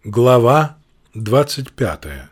Глава 25.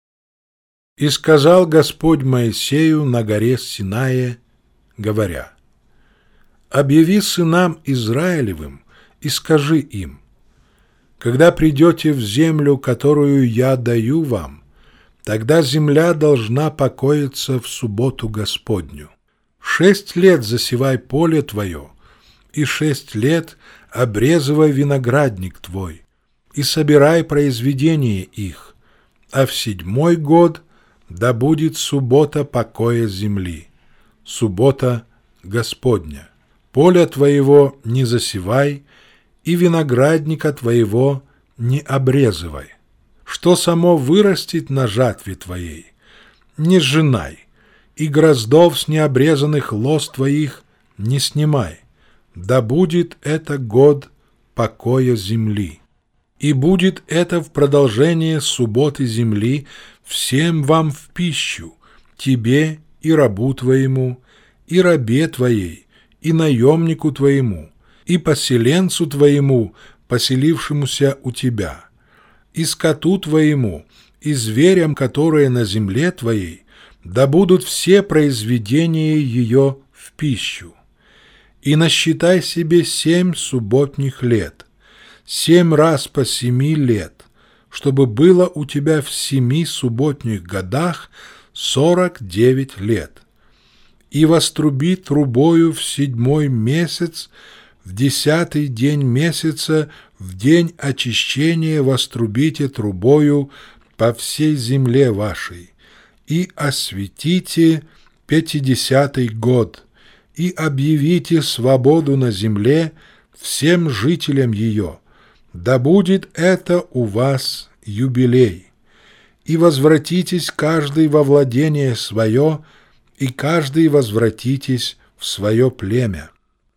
«И сказал Господь Моисею на горе Синае, говоря: объяви сынам Израилевым и скажи им: когда придете в землю, которую я даю вам, тогда земля должна покоиться в субботу Господню. 6 лет засевай поле твое, и 6 лет обрезывай виноградник твой, и собирай произведение их, а в 7-й год да будет суббота покоя земли, суббота Господня. Поле твоего не засевай, и виноградника твоего не обрезывай. Что само вырастет на жатве твоей, не сжинай, и гроздов с необрезанных лоз твоих не снимай. Да будет это год покоя земли. И будет это в продолжение субботы земли всем вам в пищу, тебе и рабу твоему, и рабе твоей, и наемнику твоему, и поселенцу твоему, поселившемуся у тебя, и скоту твоему, и зверям, которые на земле твоей, да будут все произведения ее в пищу. И насчитай себе 7 субботних лет, 7 раз по 7 лет, чтобы было у тебя в 7 субботних годах 49 лет. И воструби трубою в 7-й месяц, в 10-й день месяца, в день очищения вострубите трубою по всей земле вашей, и осветите 50-й год, и объявите свободу на земле всем жителям ее. Да будет это у вас юбилей. И возвратитесь каждый во владение свое, и каждый возвратитесь в свое племя.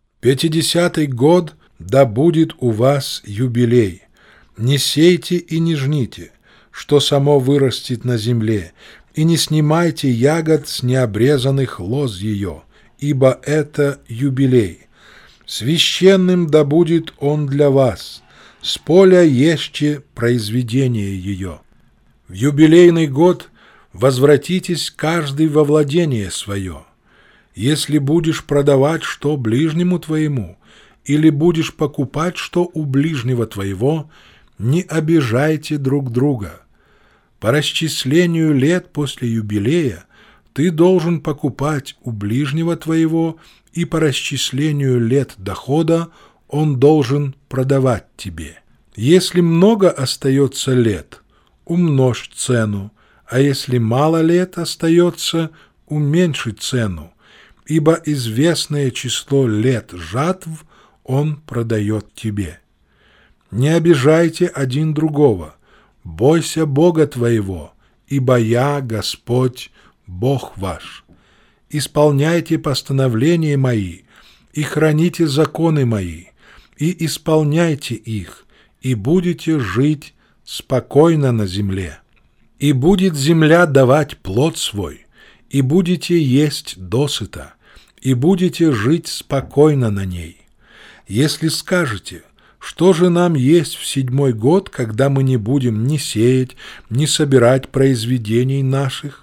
50-й год да будет у вас юбилей. Не сейте и не жните, что само вырастет на земле, и не снимайте ягод с необрезанных лоз ее, ибо это юбилей. Священным да будет он для вас. С поля ешьте произведение ее. В юбилейный год возвратитесь каждый во владение свое. Если будешь продавать что ближнему твоему, или будешь покупать что у ближнего твоего, не обижайте друг друга. По расчислению лет после юбилея ты должен покупать у ближнего твоего, и по расчислению лет дохода он должен продавать тебе. Если много остается лет, умножь цену, а если мало лет остается, уменьши цену, ибо известное число лет жатв он продает тебе. Не обижайте один другого, бойся Бога твоего, ибо я, Господь, Бог ваш. Исполняйте постановления мои и храните законы мои, и исполняйте их, и будете жить спокойно на земле. И будет земля давать плод свой, и будете есть досыта, и будете жить спокойно на ней. Если скажете: что же нам есть в 7-й год, когда мы не будем ни сеять, ни собирать произведений наших?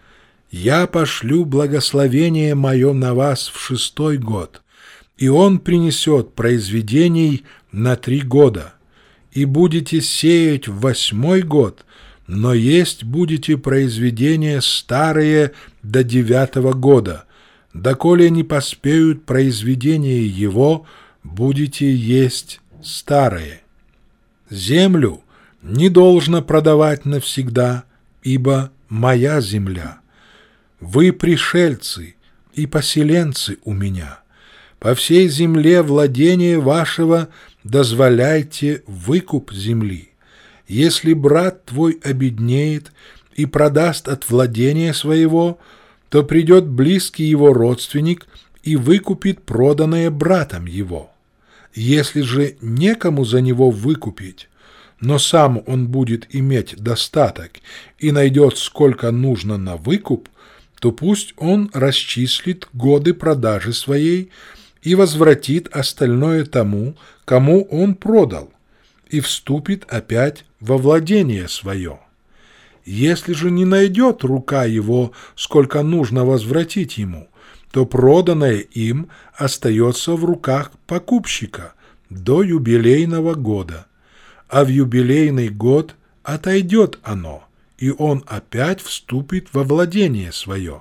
Я пошлю благословение мое на вас в 6-й год, и он принесет произведений на 3 года. И будете сеять в 8-й год, но есть будете произведения старые до 9-го года, доколе не поспеют произведения его, будете есть старые. Землю не должно продавать навсегда, ибо моя земля. Вы пришельцы и поселенцы у меня. По всей земле владения вашего дозволяйте выкуп земли. Если брат твой обеднеет и продаст от владения своего, то придет близкий его родственник и выкупит проданное братом его. Если же некому за него выкупить, но сам он будет иметь достаток и найдет сколько нужно на выкуп, то пусть он расчислит годы продажи своей и возвратит остальное тому, кому он продал. и вступит опять во владение свое. Если же не найдет рука его, сколько нужно возвратить ему, то проданное им остается в руках покупщика до юбилейного года, а в юбилейный год отойдет оно, и он опять вступит во владение свое.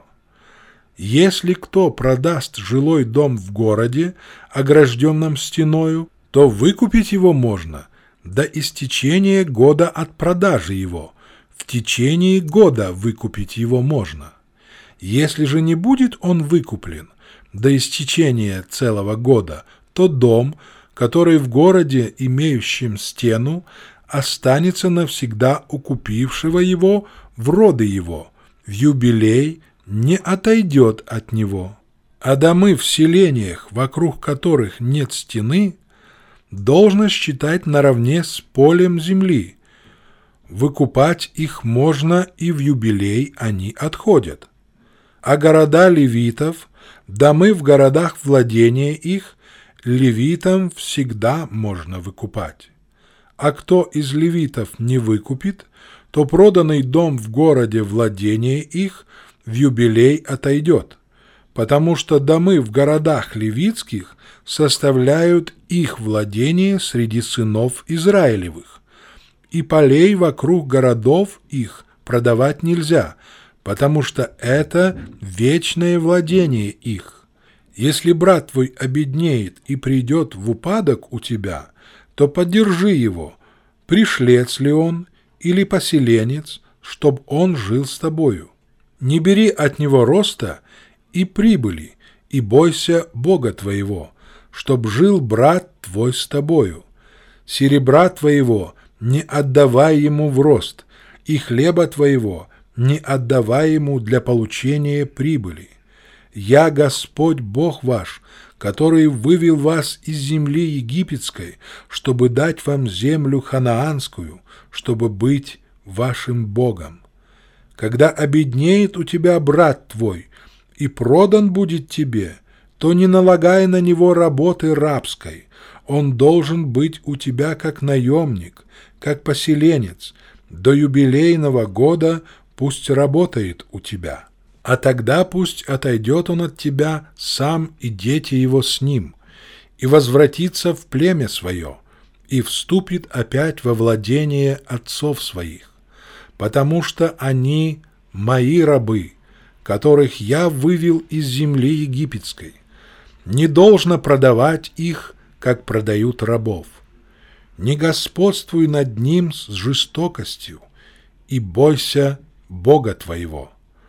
Если кто продаст жилой дом в городе, огражденном стеною, то выкупить его можно до истечения года от продажи его. В течение года выкупить его можно. Если же не будет он выкуплен до истечения целого года, то дом, который в городе, имеющем стену, останется навсегда у купившего его в роды его, в юбилей не отойдет от него. А домы в селениях, вокруг которых нет стены, должно считать наравне с полем земли. Выкупать их можно, и в юбилей они отходят. А города левитов, домы в городах владения их, левитам всегда можно выкупать. А кто из левитов не выкупит, то проданный дом в городе владения их в юбилей отойдет, потому что домы в городах левитских составляют их владение среди сынов Израилевых, и полей вокруг городов их продавать нельзя, потому что это вечное владение их. Если брат твой обеднеет и придет в упадок у тебя, то поддержи его, пришлец ли он или поселенец, чтоб он жил с тобою. Не бери от него роста и прибыли, и бойся Бога твоего, чтоб жил брат твой с тобою. Серебра твоего не отдавай ему в рост, и хлеба твоего не отдавай ему для получения прибыли. Я Господь Бог ваш, который вывел вас из земли египетской, чтобы дать вам землю ханаанскую, чтобы быть вашим Богом. Когда обеднеет у тебя брат твой и продан будет тебе, то не налагай на него работы рабской. Он должен быть у тебя как наемник, как поселенец. До юбилейного года пусть работает у тебя. А тогда пусть отойдет он от тебя сам и дети его с ним, и возвратится в племя свое, и вступит опять во владение отцов своих, потому что они мои рабы, которых я вывел из земли египетской. Не должно продавать их, как продают рабов. Не господствуй над ним с жестокостью, и бойся Бога твоего.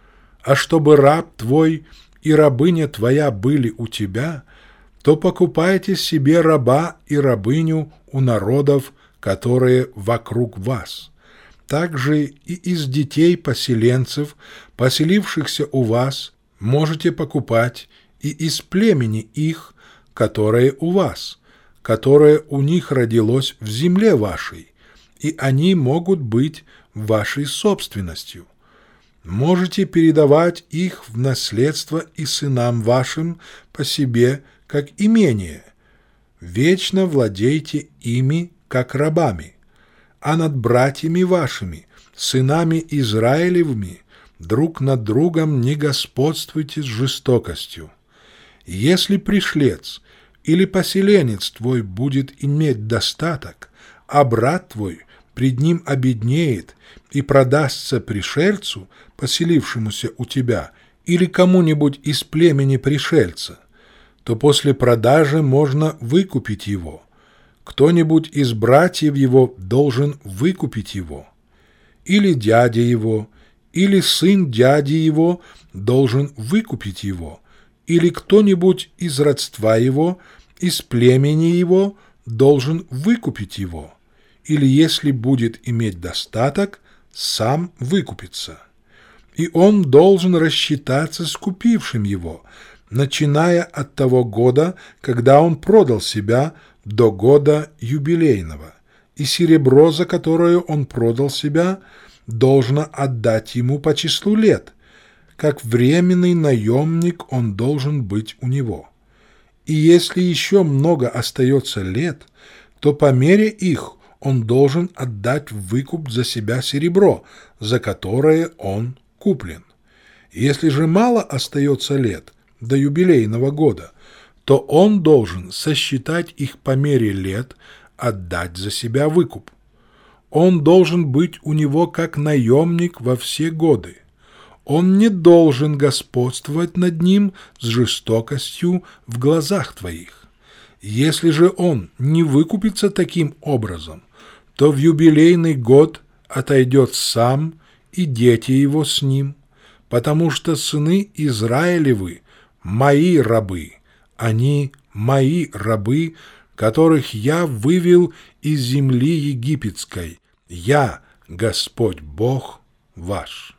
А чтобы раб твой и рабыня твоя были у тебя, то покупайте себе раба и рабыню у народов, которые вокруг вас. Также и из детей поселенцев, поселившихся у вас, можете покупать и из племени их, которое у вас, которое у них родилось в земле вашей, и они могут быть вашей собственностью. Можете передавать их в наследство и сынам вашим по себе, как имение. Вечно владейте ими, как рабами. А над братьями вашими, сынами Израилевыми, друг над другом не господствуйте с жестокостью. Если пришлец или поселенец твой будет иметь достаток, а брат твой пред ним обеднеет и продастся пришельцу, поселившемуся у тебя, или кому-нибудь из племени пришельца, то после продажи можно выкупить его. Кто-нибудь из братьев его должен выкупить его. Или дядя его, или сын дяди его должен выкупить его, или кто-нибудь из родства его, из племени его должен выкупить его, или, если будет иметь достаток, сам выкупится. И он должен рассчитаться с купившим его, начиная от того года, когда он продал себя, до года юбилейного, и серебро, за которое он продал себя, должно отдать ему по числу лет, как временный наемник он должен быть у него. И если еще много остается лет, то по мере их он должен отдать в выкуп за себя серебро, за которое он куплен. Если же мало остается лет до юбилейного года, то он должен сосчитать их по мере лет, отдать за себя выкуп. Он должен быть у него как наемник во все годы. Он не должен господствовать над ним с жестокостью в глазах твоих. Если же он не выкупится таким образом, то в юбилейный год отойдет сам и дети его с ним, потому что сыны Израилевы – мои рабы, они мои рабы, которых я вывел из земли египетской. Я, Господь Бог ваш».